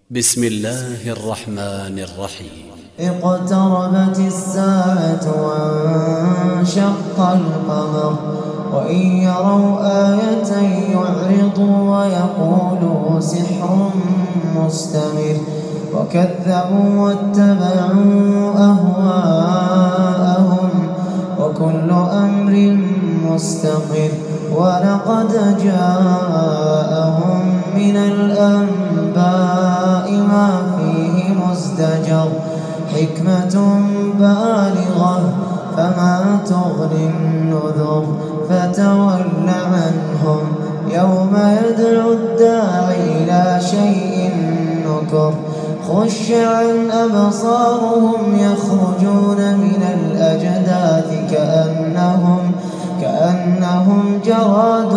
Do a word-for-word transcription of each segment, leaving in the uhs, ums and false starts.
بسم الله الرحمن الرحيم. اقتربت الساعة وانشق القمر وإن يروا آية يعرضوا ويقولوا سحر مستمر وكذبوا واتبعوا أهواءهم وكل أمر مستقر ولقد جاءهم من الأنباء ما فيه مزدجر حكمة بالغة فما تغني النذر فتول عنهم يوم يدعو الداعي إلى شيء نكر خش عن أبصارهم يخرجون من الأجداث كأنهم كأنهم جراد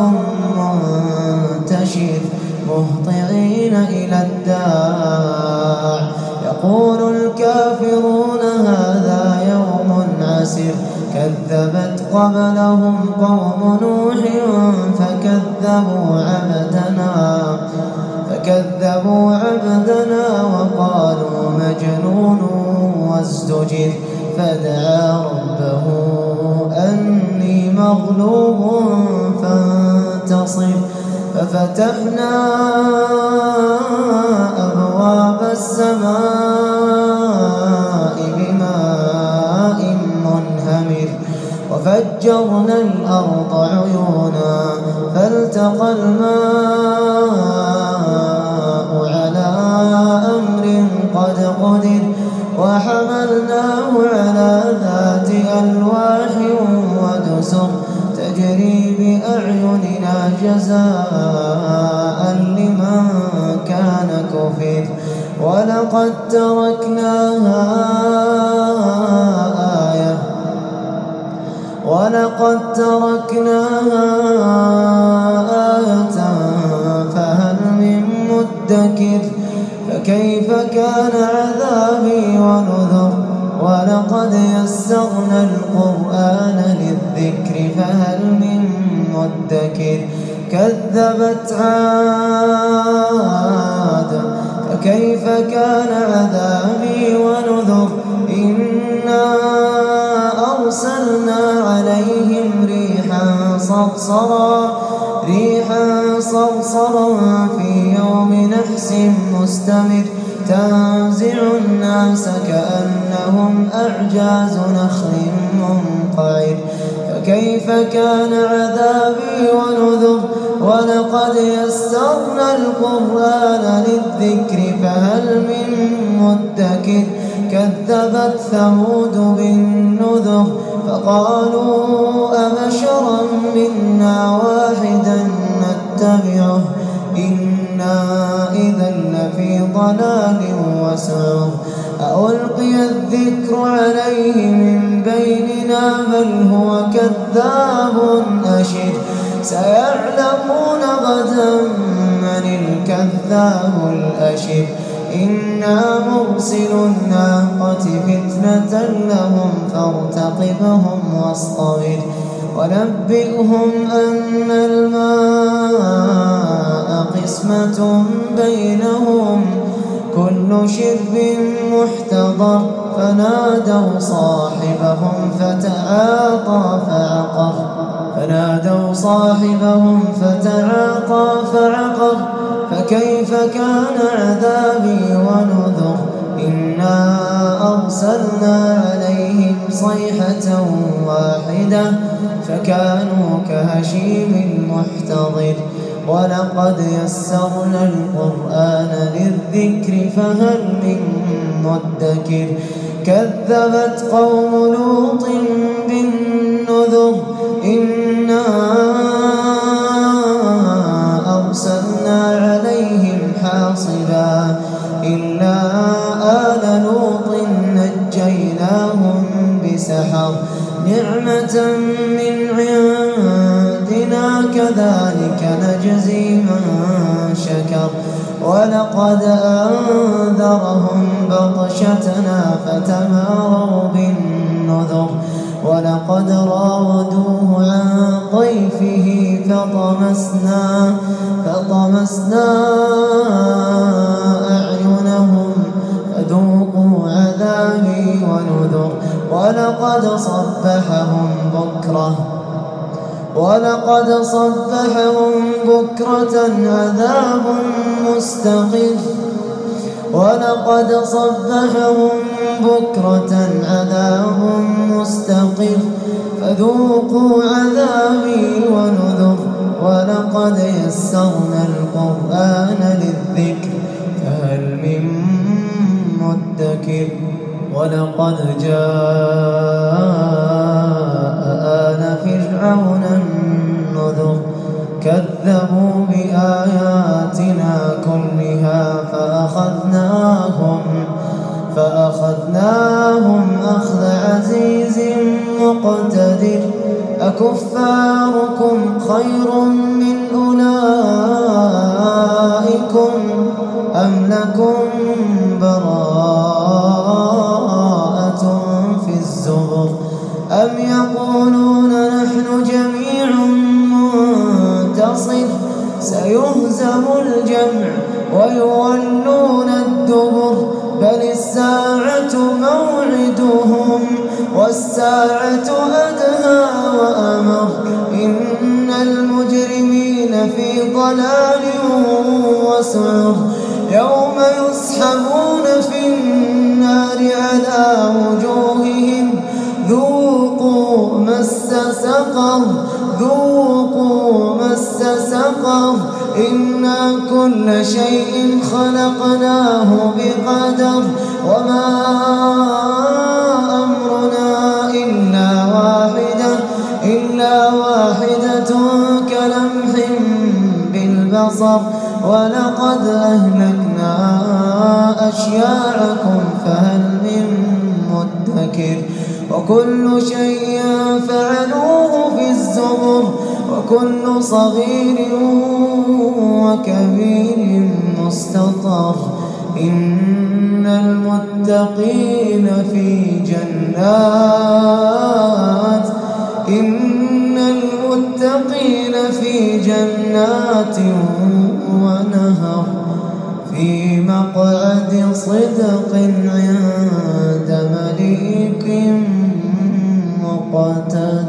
منتشر مهطعين إلى الداع يقول الكافرون هذا يوم عسر كذبت قبلهم قوم نوح فكذبوا عبدنا فكذبوا عبدنا وقالوا مجنون وازدجر فدعا ربه أني مغلوب فانتصر ففتحنا أبواب السماء بماء منهمر وفجرنا الأرض عيونا فالتقى الماء على أمر قد قدر وحملناه على ذات ألواح ودسر تجري بأعيننا جزاء لمن كان كفر ولقد تركناها آية ولقد تركناها آية فهل من مدكر فكيف كان عذابي ونذر ولقد يسرنا القرآن للذكر فهل من مدكر كذبت عاد فكيف كان عذابي ونذر إنا أرسلنا عليهم ريحا صرصرا ريحا صرصرا في يوم نحس مستمر تنزع الناس كأنهم أعجاز نخل منقعر فكيف كان عذابي ونذر ولقد يسرنا القرآن للذكر فهل من مدكر كذبت ثمود بالنذر فقالوا أبشرا منا واحدا نتبعه إنا إذا لفي ضلال وسعر ألقي الذكر عليه من بيننا بل هو كذاب أشر سيعلمون غدا من الكذاب الأشر إنا مرسل الناقة فتنة لهم فارتقبهم واصطبر ونبئهم أن الماء قسمة بينهم كل شرب محتضر فنادوا صاحبهم فتعاطى فعقر فنادوا صاحبهم فتعاطى فعقر فكيف كان عذابي ونذر إنا أرسلنا عليهم صيحة واحدة فكانوا كهشيم المحتضر ولقد يسرنا القرآن للذكر فهل من مدكر كذبت قوم لوط بالنذر إنا أرسلنا عليهم حاصبا إلا آل لوط نجيناهم بسحر نعمة من عندنا كذلك نجزي من شكر ولقد أنذرهم بطشتنا فتماروا بالنذر ولقد راودوه عن ضيفه فطمسنا فطمسنا أعين ولقد صبحهم بكرة ولقد صبحهم بكرة عذاب مستقر ولقد صبحهم بكرة عذاب مستقر فذوقوا عذابي ونذر ولقد يسرنا القرآن للذكر فهل من مدكر ولقد جاء آل فرعون النذر كذبوا بآياتنا كلها فأخذناهم فأخذناهم أخذ عزيز مقتدر أكفاركم خير من أولئكم أم لكم براءة في الزبر أم يقولون نحن جميع منتصر سيهزم الجمع ويولون الدبر بل الساعة موعدهم والساعة أدهى وأمر إن المجرمين في ضلال وسعر يوم يسحبون في النار على وجوههم ذوقوا مس سقر ذوقوا مس سقر إنا كل شيء خلقناه بقدر وما أمرنا إلا واحدة إلا واحدة كلمح بالبصر ولقد أهلكنا أشياعكم فهل من مدكر وكل شيء فعلوه في الزبر وكل صغير وكبير مستطر إن المتقين في جنات إن المتقين في جنات ونهر في مقعد صدق عند مليك مقتدر.